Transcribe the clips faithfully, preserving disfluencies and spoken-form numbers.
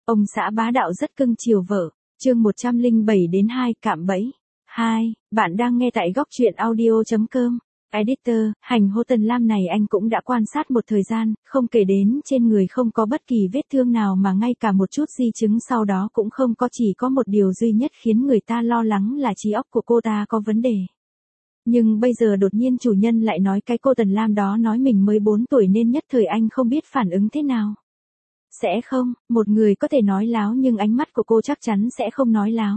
Ông xã bá đạo rất cưng chiều vợ. Chương một trăm lẻ bảy đến hai cạm bẫy. hai. Bạn đang nghe tại góc truyện audio chấm com. Editor, hành hô Tần Lam này anh cũng đã quan sát một thời gian, không kể đến trên người không có bất kỳ vết thương nào mà ngay cả một chút di chứng sau đó cũng không có, chỉ có một điều duy nhất khiến người ta lo lắng là trí óc của cô ta có vấn đề. Nhưng bây giờ đột nhiên chủ nhân lại nói cái cô Tần Lam đó nói mình mới bốn tuổi nên nhất thời anh không biết phản ứng thế nào. Sẽ không, một người có thể nói láo nhưng ánh mắt của cô chắc chắn sẽ không nói láo.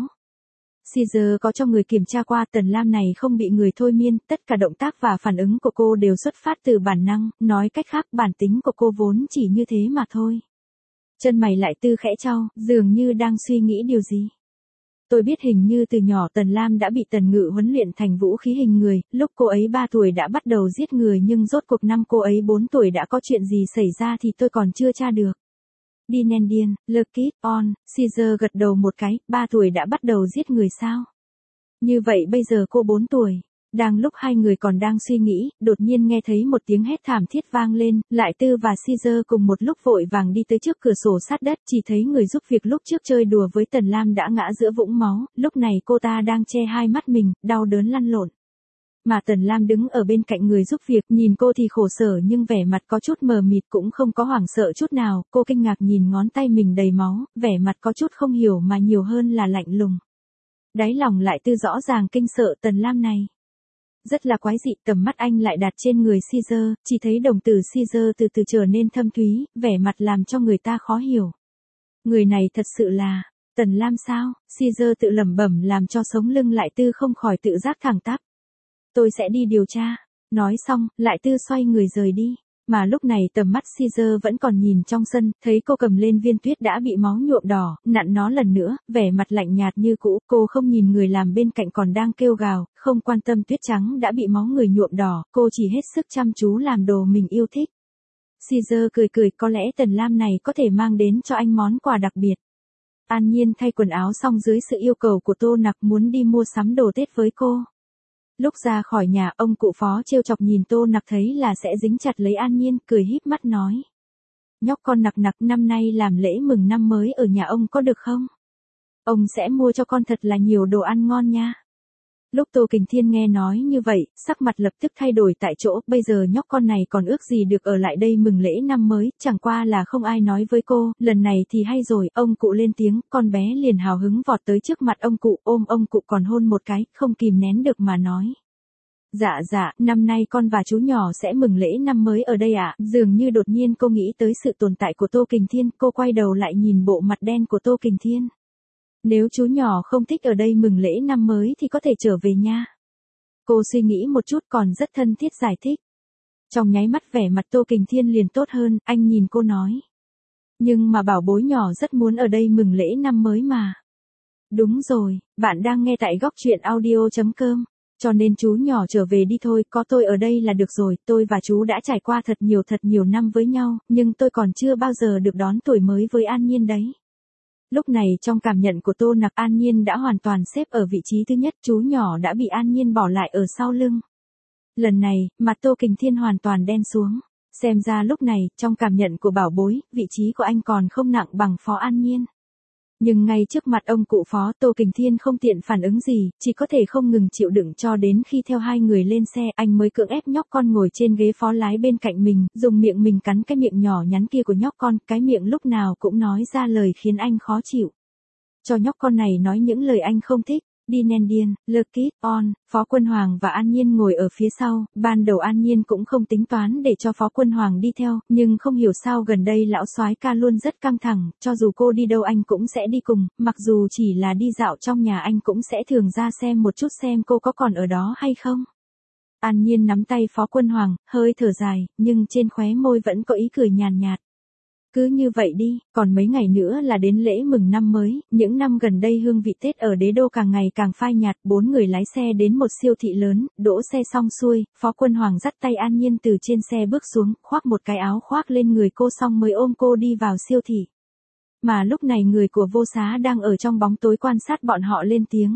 Caesar có cho người kiểm tra qua, Tần Lam này không bị người thôi miên, tất cả động tác và phản ứng của cô đều xuất phát từ bản năng, nói cách khác bản tính của cô vốn chỉ như thế mà thôi. Chân mày lại Tư khẽ chau, dường như đang suy nghĩ điều gì. Tôi biết hình như từ nhỏ Tần Lam đã bị Tần Ngự huấn luyện thành vũ khí hình người, lúc cô ấy ba tuổi đã bắt đầu giết người nhưng rốt cuộc năm cô ấy bốn tuổi đã có chuyện gì xảy ra thì tôi còn chưa tra được. Đi nền điên, look it on, Caesar gật đầu một cái, ba tuổi đã bắt đầu giết người sao? Như vậy bây giờ cô bốn tuổi. Đang lúc hai người còn đang suy nghĩ, đột nhiên nghe thấy một tiếng hét thảm thiết vang lên, Lại Tư và Caesar cùng một lúc vội vàng đi tới trước cửa sổ sát đất, chỉ thấy người giúp việc lúc trước chơi đùa với Tần Lam đã ngã giữa vũng máu, lúc này cô ta đang che hai mắt mình, đau đớn lăn lộn. Mà Tần Lam đứng ở bên cạnh người giúp việc, nhìn cô thì khổ sở nhưng vẻ mặt có chút mờ mịt cũng không có hoảng sợ chút nào, cô kinh ngạc nhìn ngón tay mình đầy máu, vẻ mặt có chút không hiểu mà nhiều hơn là lạnh lùng. Đáy lòng Lại Tư rõ ràng kinh sợ Tần Lam này. Rất là quái dị, tầm mắt anh lại đặt trên người Caesar, chỉ thấy đồng tử Caesar từ từ trở nên thâm thúy, vẻ mặt làm cho người ta khó hiểu. Người này thật sự là Tần Lam sao? Caesar tự lẩm bẩm làm cho sống lưng Lại Tư không khỏi tự giác thẳng tắp. Tôi sẽ đi điều tra. Nói xong, Lại Tư xoay người rời đi. Mà lúc này tầm mắt Caesar vẫn còn nhìn trong sân, thấy cô cầm lên viên tuyết đã bị máu nhuộm đỏ, nặn nó lần nữa, vẻ mặt lạnh nhạt như cũ, cô không nhìn người làm bên cạnh còn đang kêu gào, không quan tâm tuyết trắng đã bị máu người nhuộm đỏ, cô chỉ hết sức chăm chú làm đồ mình yêu thích. Caesar cười cười, có lẽ Tần Lam này có thể mang đến cho anh món quà đặc biệt. An Nhiên thay quần áo xong dưới sự yêu cầu của Tô Nặc muốn đi mua sắm đồ Tết với cô. Lúc ra khỏi nhà, ông cụ Phó trêu chọc nhìn Tô Nặc thấy là sẽ dính chặt lấy An Nhiên, cười híp mắt nói. Nhóc con Nặc Nặc, năm nay làm lễ mừng năm mới ở nhà ông có được không? Ông sẽ mua cho con thật là nhiều đồ ăn ngon nha. Lúc Tô Kình Thiên nghe nói như vậy, sắc mặt lập tức thay đổi tại chỗ, bây giờ nhóc con này còn ước gì được ở lại đây mừng lễ năm mới, chẳng qua là không ai nói với cô, lần này thì hay rồi, ông cụ lên tiếng, con bé liền hào hứng vọt tới trước mặt ông cụ, ôm ông cụ còn hôn một cái, không kìm nén được mà nói. Dạ dạ, năm nay con và chú nhỏ sẽ mừng lễ năm mới ở đây ạ, à? Dường như đột nhiên cô nghĩ tới sự tồn tại của Tô Kình Thiên, cô quay đầu lại nhìn bộ mặt đen của Tô Kình Thiên. Nếu chú nhỏ không thích ở đây mừng lễ năm mới thì có thể trở về nha. Cô suy nghĩ một chút còn rất thân thiết giải thích. Trong nháy mắt vẻ mặt Tô Kình Thiên liền tốt hơn, anh nhìn cô nói. Nhưng mà bảo bối nhỏ rất muốn ở đây mừng lễ năm mới mà. Đúng rồi, bạn đang nghe tại góc truyện audio chấm com. Cho nên chú nhỏ trở về đi thôi, có tôi ở đây là được rồi, tôi và chú đã trải qua thật nhiều thật nhiều năm với nhau, nhưng tôi còn chưa bao giờ được đón tuổi mới với An Nhiên đấy. Lúc này trong cảm nhận của Tô Nặc, An Nhiên đã hoàn toàn xếp ở vị trí thứ nhất, chú nhỏ đã bị An Nhiên bỏ lại ở sau lưng. Lần này, mặt Tô Kình Thiên hoàn toàn đen xuống. Xem ra lúc này, trong cảm nhận của bảo bối, vị trí của anh còn không nặng bằng Phó An Nhiên. Nhưng ngay trước mặt ông cụ Phó, Tô Kình Thiên không tiện phản ứng gì, chỉ có thể không ngừng chịu đựng cho đến khi theo hai người lên xe, anh mới cưỡng ép nhóc con ngồi trên ghế phó lái bên cạnh mình, dùng miệng mình cắn cái miệng nhỏ nhắn kia của nhóc con, cái miệng lúc nào cũng nói ra lời khiến anh khó chịu. Cho nhóc con này nói những lời anh không thích. Đi nền điên, look it on, Phó Quân Hoàng và An Nhiên ngồi ở phía sau, ban đầu An Nhiên cũng không tính toán để cho Phó Quân Hoàng đi theo, nhưng không hiểu sao gần đây lão soái ca luôn rất căng thẳng, cho dù cô đi đâu anh cũng sẽ đi cùng, mặc dù chỉ là đi dạo trong nhà anh cũng sẽ thường ra xem một chút xem cô có còn ở đó hay không. An Nhiên nắm tay Phó Quân Hoàng, hơi thở dài, nhưng trên khóe môi vẫn có ý cười nhàn nhạt. Cứ như vậy đi, còn mấy ngày nữa là đến lễ mừng năm mới, những năm gần đây hương vị Tết ở đế đô càng ngày càng phai nhạt, bốn người lái xe đến một siêu thị lớn, đỗ xe xong xuôi, Phó Quân Hoàng dắt tay An Nhiên từ trên xe bước xuống, khoác một cái áo khoác lên người cô xong mới ôm cô đi vào siêu thị. Mà lúc này người của Vô Xá đang ở trong bóng tối quan sát bọn họ lên tiếng.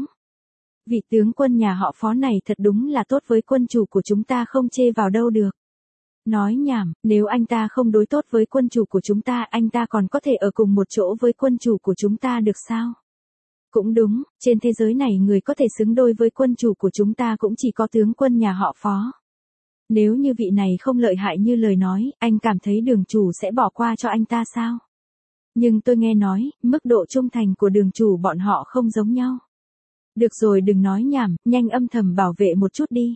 Vị tướng quân nhà họ Phó này thật đúng là tốt với quân chủ của chúng ta, không chê vào đâu được. Nói nhảm, nếu anh ta không đối tốt với quân chủ của chúng ta, anh ta còn có thể ở cùng một chỗ với quân chủ của chúng ta được sao? Cũng đúng, trên thế giới này người có thể xứng đôi với quân chủ của chúng ta cũng chỉ có tướng quân nhà họ Phó. Nếu như vị này không lợi hại như lời nói, anh cảm thấy Đường chủ sẽ bỏ qua cho anh ta sao? Nhưng tôi nghe nói, mức độ trung thành của Đường chủ bọn họ không giống nhau. Được rồi, đừng nói nhảm, nhanh âm thầm bảo vệ một chút đi.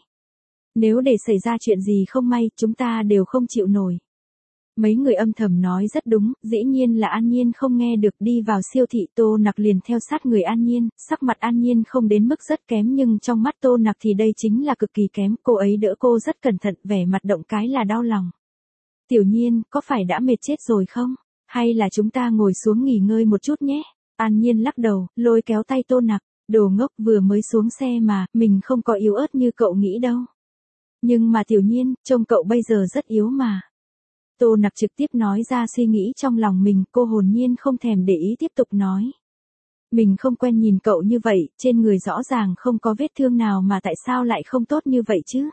Nếu để xảy ra chuyện gì không may, chúng ta đều không chịu nổi. Mấy người âm thầm nói rất đúng, dĩ nhiên là An Nhiên không nghe được. Đi vào siêu thị, Tô Nặc liền theo sát người An Nhiên, sắc mặt An Nhiên không đến mức rất kém nhưng trong mắt Tô Nặc thì đây chính là cực kỳ kém, cô ấy đỡ cô rất cẩn thận, vẻ mặt động cái là đau lòng. Tiểu Nhiên, có phải đã mệt chết rồi không? Hay là chúng ta ngồi xuống nghỉ ngơi một chút nhé? An Nhiên lắc đầu, lôi kéo tay Tô Nặc, đồ ngốc, vừa mới xuống xe mà, mình không có yếu ớt như cậu nghĩ đâu. Nhưng mà Tiểu Nhiên, trông cậu bây giờ rất yếu mà. Tô Nặc trực tiếp nói ra suy nghĩ trong lòng mình, cô hồn nhiên không thèm để ý tiếp tục nói. Mình không quen nhìn cậu như vậy, trên người rõ ràng không có vết thương nào mà tại sao lại không tốt như vậy chứ?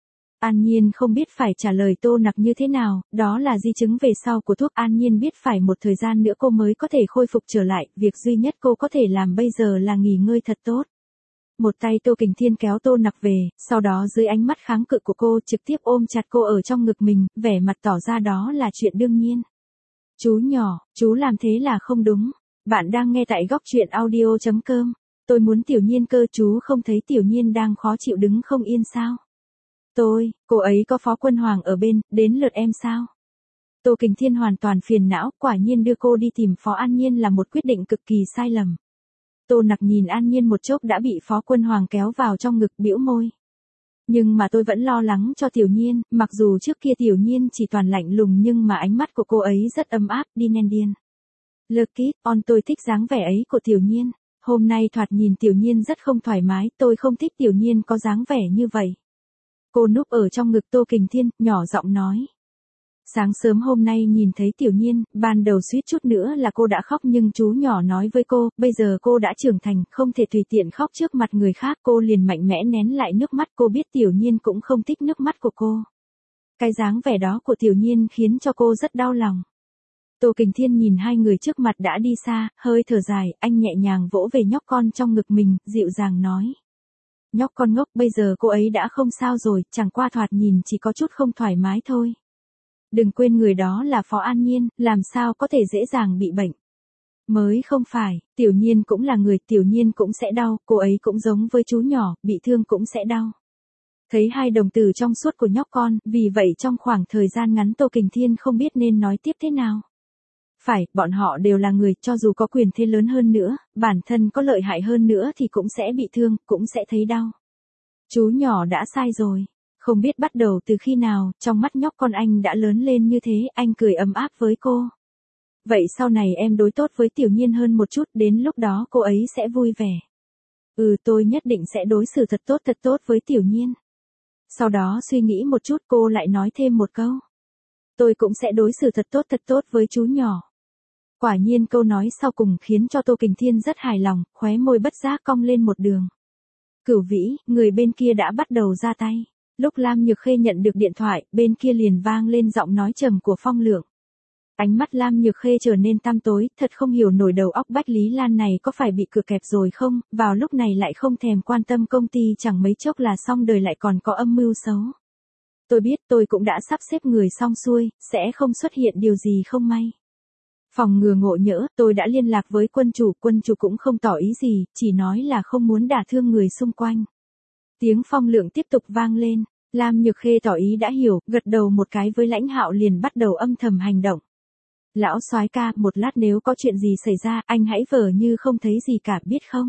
An Nhiên không biết phải trả lời Tô Nặc như thế nào, đó là di chứng về sau của thuốc. An Nhiên biết phải một thời gian nữa cô mới có thể khôi phục trở lại, việc duy nhất cô có thể làm bây giờ là nghỉ ngơi thật tốt. Một tay Tô Kình Thiên kéo Tô Nặc về, sau đó dưới ánh mắt kháng cự của cô trực tiếp ôm chặt cô ở trong ngực mình, vẻ mặt tỏ ra đó là chuyện đương nhiên. Chú nhỏ, chú làm thế là không đúng. Bạn đang nghe tại góc truyện audio chấm com. Tôi muốn Tiểu Nhiên cơ, chú không thấy Tiểu Nhiên đang khó chịu đứng không yên sao? Tôi, cô ấy có Phó Quân Hoàng ở bên, đến lượt em sao? Tô Kình Thiên hoàn toàn phiền não, quả nhiên đưa cô đi tìm Phó An Nhiên là một quyết định cực kỳ sai lầm. Tô Nặc nhìn An Nhiên một chốc đã bị Phó Quân Hoàng kéo vào trong ngực, bĩu môi. Nhưng mà tôi vẫn lo lắng cho Tiểu Nhiên, mặc dù trước kia Tiểu Nhiên chỉ toàn lạnh lùng nhưng mà ánh mắt của cô ấy rất ấm áp, đi nen điên. Lucky, on tôi thích dáng vẻ ấy của Tiểu Nhiên. Hôm nay thoạt nhìn Tiểu Nhiên rất không thoải mái, tôi không thích Tiểu Nhiên có dáng vẻ như vậy. Cô núp ở trong ngực Tô Kình Thiên, nhỏ giọng nói. Sáng sớm hôm nay nhìn thấy Tiểu Nhiên, ban đầu suýt chút nữa là cô đã khóc nhưng chú nhỏ nói với cô, bây giờ cô đã trưởng thành, không thể tùy tiện khóc trước mặt người khác. Cô liền mạnh mẽ nén lại nước mắt, cô biết Tiểu Nhiên cũng không thích nước mắt của cô. Cái dáng vẻ đó của Tiểu Nhiên khiến cho cô rất đau lòng. Tô Kình Thiên nhìn hai người trước mặt đã đi xa, hơi thở dài, anh nhẹ nhàng vỗ về nhóc con trong ngực mình, dịu dàng nói. Nhóc con ngốc, bây giờ cô ấy đã không sao rồi, chẳng qua thoạt nhìn chỉ có chút không thoải mái thôi. Đừng quên người đó là Phó An Nhiên, làm sao có thể dễ dàng bị bệnh. Mới không phải, Tiểu Nhiên cũng là người, Tiểu Nhiên cũng sẽ đau, cô ấy cũng giống với chú nhỏ, bị thương cũng sẽ đau. Thấy hai đồng tử trong suốt của nhóc con, vì vậy trong khoảng thời gian ngắn Tô Kình Thiên không biết nên nói tiếp thế nào. Phải, bọn họ đều là người, cho dù có quyền thế lớn hơn nữa, bản thân có lợi hại hơn nữa thì cũng sẽ bị thương, cũng sẽ thấy đau. Chú nhỏ đã sai rồi. Không biết bắt đầu từ khi nào, trong mắt nhóc con anh đã lớn lên như thế, anh cười ấm áp với cô. Vậy sau này em đối tốt với Tiểu Nhiên hơn một chút, đến lúc đó cô ấy sẽ vui vẻ. Ừ, tôi nhất định sẽ đối xử thật tốt thật tốt với Tiểu Nhiên. Sau đó suy nghĩ một chút, cô lại nói thêm một câu. Tôi cũng sẽ đối xử thật tốt thật tốt với chú nhỏ. Quả nhiên câu nói sau cùng khiến cho Tô Kình Thiên rất hài lòng, khóe môi bất giác cong lên một đường. Cửu Vĩ, người bên kia đã bắt đầu ra tay. Lúc Lam Nhược Khê nhận được điện thoại, bên kia liền vang lên giọng nói trầm của Phong Lượng. Ánh mắt Lam Nhược Khê trở nên tăm tối, thật không hiểu nổi đầu óc Bách Lý Lan này có phải bị cửa kẹp rồi không, vào lúc này lại không thèm quan tâm công ty chẳng mấy chốc là xong đời lại còn có âm mưu xấu. Tôi biết tôi cũng đã sắp xếp người xong xuôi, sẽ không xuất hiện điều gì không may. Phòng ngừa ngộ nhỡ, tôi đã liên lạc với quân chủ, quân chủ cũng không tỏ ý gì, chỉ nói là không muốn đả thương người xung quanh. Tiếng Phong Lượng tiếp tục vang lên, Lam Nhược Khê tỏ ý đã hiểu, gật đầu một cái với Lãnh Hạo liền bắt đầu âm thầm hành động. Lão soái ca, một lát nếu có chuyện gì xảy ra, anh hãy vờ như không thấy gì cả, biết không?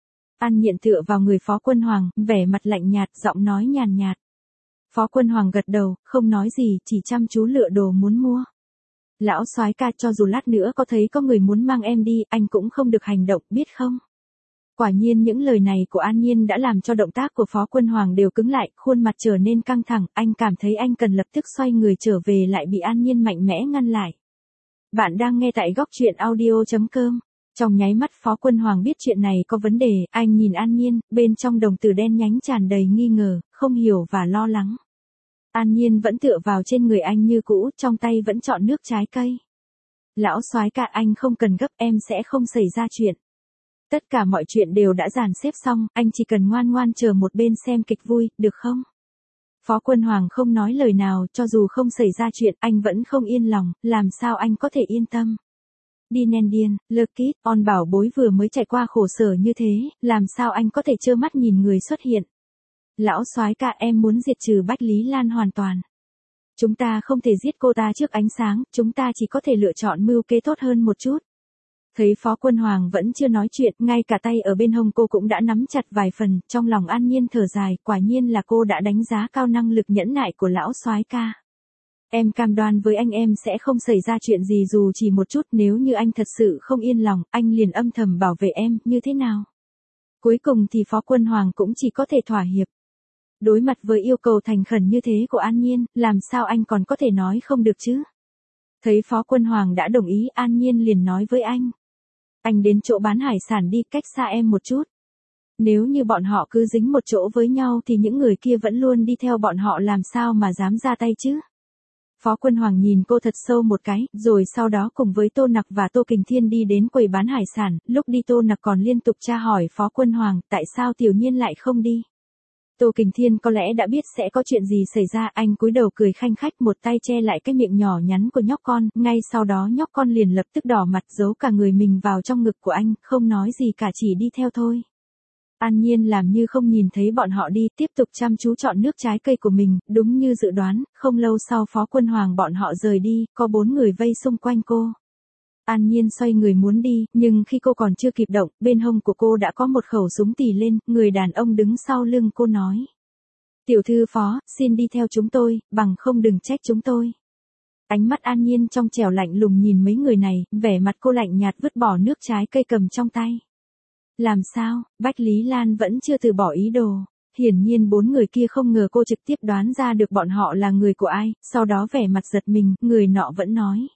An Nhiện tựa vào người Phó Quân Hoàng, vẻ mặt lạnh nhạt, giọng nói nhàn nhạt. Phó Quân Hoàng gật đầu, không nói gì, chỉ chăm chú lựa đồ muốn mua. Lão soái ca, cho dù lát nữa có thấy có người muốn mang em đi, anh cũng không được hành động, biết không? Quả nhiên những lời này của An Nhiên đã làm cho động tác của Phó Quân Hoàng đều cứng lại, khuôn mặt trở nên căng thẳng, anh cảm thấy anh cần lập tức xoay người trở về lại bị An Nhiên mạnh mẽ ngăn lại. Bạn đang nghe tại góc truyện audio chấm com. Trong nháy mắt Phó Quân Hoàng biết chuyện này có vấn đề, anh nhìn An Nhiên, bên trong đồng tử đen nhánh tràn đầy nghi ngờ, không hiểu và lo lắng. An Nhiên vẫn tựa vào trên người anh như cũ, trong tay vẫn chọn nước trái cây. Lão soái ca, anh không cần gấp, em sẽ không xảy ra chuyện. Tất cả mọi chuyện đều đã dàn xếp xong, anh chỉ cần ngoan ngoan chờ một bên xem kịch vui, được không? Phó Quân Hoàng không nói lời nào, cho dù không xảy ra chuyện, anh vẫn không yên lòng, làm sao anh có thể yên tâm. Đi nèn điên, lơ kít, on bảo bối vừa mới trải qua khổ sở như thế, làm sao anh có thể trơ mắt nhìn người xuất hiện. Lão soái ca, em muốn diệt trừ Bách Lý Lan hoàn toàn. Chúng ta không thể giết cô ta trước ánh sáng, chúng ta chỉ có thể lựa chọn mưu kế tốt hơn một chút. Thấy Phó Quân Hoàng vẫn chưa nói chuyện, ngay cả tay ở bên hông cô cũng đã nắm chặt vài phần, trong lòng An Nhiên thở dài, quả nhiên là cô đã đánh giá cao năng lực nhẫn nại của lão soái ca. Em cam đoan với anh em sẽ không xảy ra chuyện gì dù chỉ một chút, nếu như anh thật sự không yên lòng, anh liền âm thầm bảo vệ em, như thế nào? Cuối cùng thì Phó Quân Hoàng cũng chỉ có thể thỏa hiệp. Đối mặt với yêu cầu thành khẩn như thế của An Nhiên, làm sao anh còn có thể nói không được chứ? Thấy Phó Quân Hoàng đã đồng ý, An Nhiên liền nói với anh. Anh đến chỗ bán hải sản đi, cách xa em một chút. Nếu như bọn họ cứ dính một chỗ với nhau thì những người kia vẫn luôn đi theo bọn họ, làm sao mà dám ra tay chứ? Phó Quân Hoàng nhìn cô thật sâu một cái, rồi sau đó cùng với Tô Nặc và Tô Kình Thiên đi đến quầy bán hải sản, lúc đi Tô Nặc còn liên tục tra hỏi Phó Quân Hoàng, tại sao Tiểu Nhiên lại không đi? Tô Kình Thiên có lẽ đã biết sẽ có chuyện gì xảy ra, anh cúi đầu cười khanh khách, một tay che lại cái miệng nhỏ nhắn của nhóc con, ngay sau đó nhóc con liền lập tức đỏ mặt giấu cả người mình vào trong ngực của anh, không nói gì cả, chỉ đi theo thôi. An Nhiên làm như không nhìn thấy bọn họ đi, tiếp tục chăm chú chọn nước trái cây của mình, đúng như dự đoán, không lâu sau Phó Quân Hoàng bọn họ rời đi, có bốn người vây xung quanh cô. An Nhiên xoay người muốn đi, nhưng khi cô còn chưa kịp động, bên hông của cô đã có một khẩu súng tì lên, người đàn ông đứng sau lưng cô nói. Tiểu thư Phó, xin đi theo chúng tôi, bằng không đừng trách chúng tôi. Ánh mắt An Nhiên trong trẻo lạnh lùng nhìn mấy người này, vẻ mặt cô lạnh nhạt vứt bỏ nước trái cây cầm trong tay. Làm sao, Bách Lý Lan vẫn chưa từ bỏ ý đồ. Hiển nhiên bốn người kia không ngờ cô trực tiếp đoán ra được bọn họ là người của ai, sau đó vẻ mặt giật mình, người nọ vẫn nói.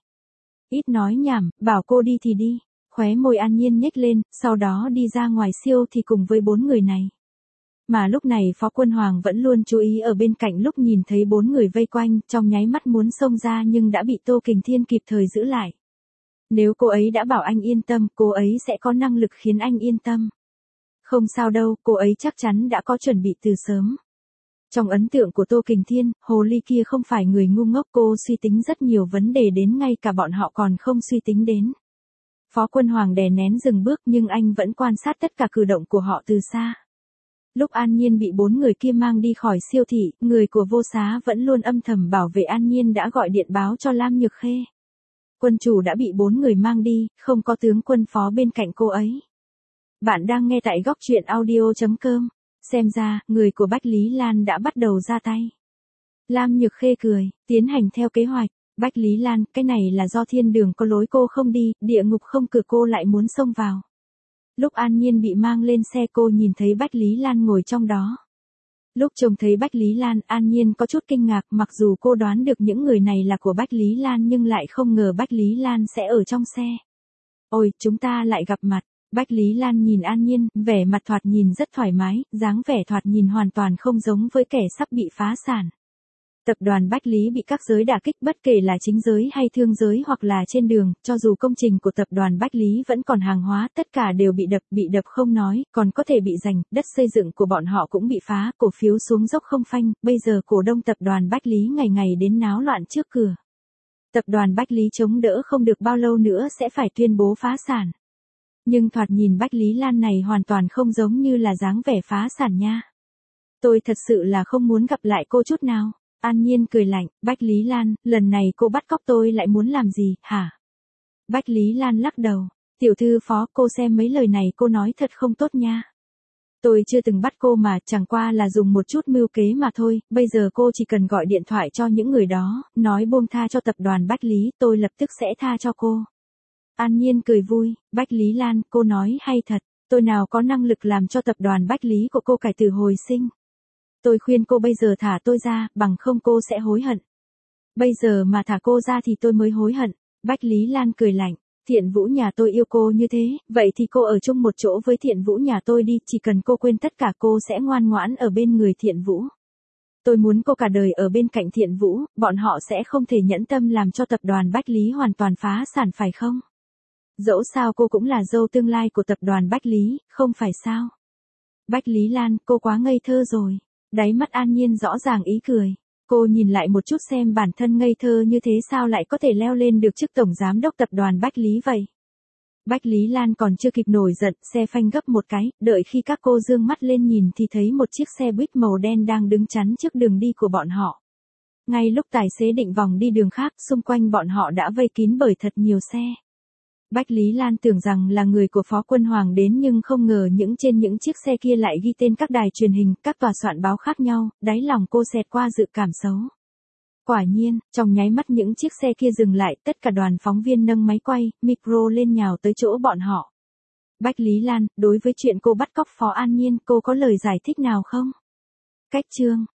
Ít nói nhảm, bảo cô đi thì đi. Khóe môi An Nhiên nhếch lên, sau đó đi ra ngoài siêu thì cùng với bốn người này. Mà lúc này Phó Quân Hoàng vẫn luôn chú ý ở bên cạnh, lúc nhìn thấy bốn người vây quanh, trong nháy mắt muốn xông ra nhưng đã bị Tô Kình Thiên kịp thời giữ lại. Nếu cô ấy đã bảo anh yên tâm, cô ấy sẽ có năng lực khiến anh yên tâm. Không sao đâu, cô ấy chắc chắn đã có chuẩn bị từ sớm. Trong ấn tượng của Tô Kình Thiên, hồ ly kia không phải người ngu ngốc, cô suy tính rất nhiều vấn đề đến ngay cả bọn họ còn không suy tính đến. Phó Quân Hoàng đè nén dừng bước nhưng anh vẫn quan sát tất cả cử động của họ từ xa. Lúc An Nhiên bị bốn người kia mang đi khỏi siêu thị, người của Vô Xá vẫn luôn âm thầm bảo vệ An Nhiên đã gọi điện báo cho Lam Nhược Khê. Quân chủ đã bị bốn người mang đi, không có tướng quân Phó bên cạnh cô ấy. Bạn đang nghe tại góc truyện audio chấm com. Xem ra, người của Bách Lý Lan đã bắt đầu ra tay. Lam Nhược Khê cười, tiến hành theo kế hoạch. Bách Lý Lan, cái này là do thiên đường có lối cô không đi, địa ngục không cửa cô lại muốn xông vào. Lúc An Nhiên bị mang lên xe cô nhìn thấy Bách Lý Lan ngồi trong đó. Lúc trông thấy Bách Lý Lan, An Nhiên có chút kinh ngạc, mặc dù cô đoán được những người này là của Bách Lý Lan nhưng lại không ngờ Bách Lý Lan sẽ ở trong xe. Ôi, chúng ta lại gặp mặt. Bách Lý Lan nhìn An Nhiên, vẻ mặt thoạt nhìn rất thoải mái, dáng vẻ thoạt nhìn hoàn toàn không giống với kẻ sắp bị phá sản. Tập đoàn Bách Lý bị các giới đả kích, bất kể là chính giới hay thương giới hoặc là trên đường, cho dù công trình của tập đoàn Bách Lý vẫn còn hàng hóa, tất cả đều bị đập, bị đập không nói, còn có thể bị giành, đất xây dựng của bọn họ cũng bị phá, cổ phiếu xuống dốc không phanh, bây giờ cổ đông tập đoàn Bách Lý ngày ngày đến náo loạn trước cửa. Tập đoàn Bách Lý chống đỡ không được bao lâu nữa sẽ phải tuyên bố phá sản. Nhưng thoạt nhìn Bách Lý Lan này hoàn toàn không giống như là dáng vẻ phá sản nha. Tôi thật sự là không muốn gặp lại cô chút nào. An Nhiên cười lạnh, Bách Lý Lan, lần này cô bắt cóc tôi lại muốn làm gì, hả? Bách Lý Lan lắc đầu, tiểu thư Phó, cô xem mấy lời này cô nói thật không tốt nha. Tôi chưa từng bắt cô mà, chẳng qua là dùng một chút mưu kế mà thôi, bây giờ cô chỉ cần gọi điện thoại cho những người đó, nói buông tha cho tập đoàn Bách Lý, tôi lập tức sẽ tha cho cô. An Nhiên cười vui, Bách Lý Lan, cô nói hay thật, tôi nào có năng lực làm cho tập đoàn Bách Lý của cô cải tử hồi sinh. Tôi khuyên cô bây giờ thả tôi ra, bằng không cô sẽ hối hận. Bây giờ mà thả cô ra thì tôi mới hối hận. Bách Lý Lan cười lạnh, Thiện Vũ nhà tôi yêu cô như thế, vậy thì cô ở chung một chỗ với Thiện Vũ nhà tôi đi, chỉ cần cô quên tất cả cô sẽ ngoan ngoãn ở bên người Thiện Vũ. Tôi muốn cô cả đời ở bên cạnh Thiện Vũ, bọn họ sẽ không thể nhẫn tâm làm cho tập đoàn Bách Lý hoàn toàn phá sản phải không? Dẫu sao cô cũng là dâu tương lai của tập đoàn Bách Lý, không phải sao? Bách Lý Lan, cô quá ngây thơ rồi. Đáy mắt An Nhiên rõ ràng ý cười. Cô nhìn lại một chút xem bản thân ngây thơ như thế sao lại có thể leo lên được chức tổng giám đốc tập đoàn Bách Lý vậy. Bách Lý Lan còn chưa kịp nổi giận, xe phanh gấp một cái, đợi khi các cô dương mắt lên nhìn thì thấy một chiếc xe buýt màu đen đang đứng chắn trước đường đi của bọn họ. Ngay lúc tài xế định vòng đi đường khác, xung quanh bọn họ đã vây kín bởi thật nhiều xe. Bách Lý Lan tưởng rằng là người của Phó Quân Hoàng đến nhưng không ngờ những trên những chiếc xe kia lại ghi tên các đài truyền hình, các tòa soạn báo khác nhau, đáy lòng cô xẹt qua dự cảm xấu. Quả nhiên, trong nháy mắt những chiếc xe kia dừng lại, tất cả đoàn phóng viên nâng máy quay, micro lên nhào tới chỗ bọn họ. Bách Lý Lan, đối với chuyện cô bắt cóc Phó An Nhiên, cô có lời giải thích nào không? Cách chương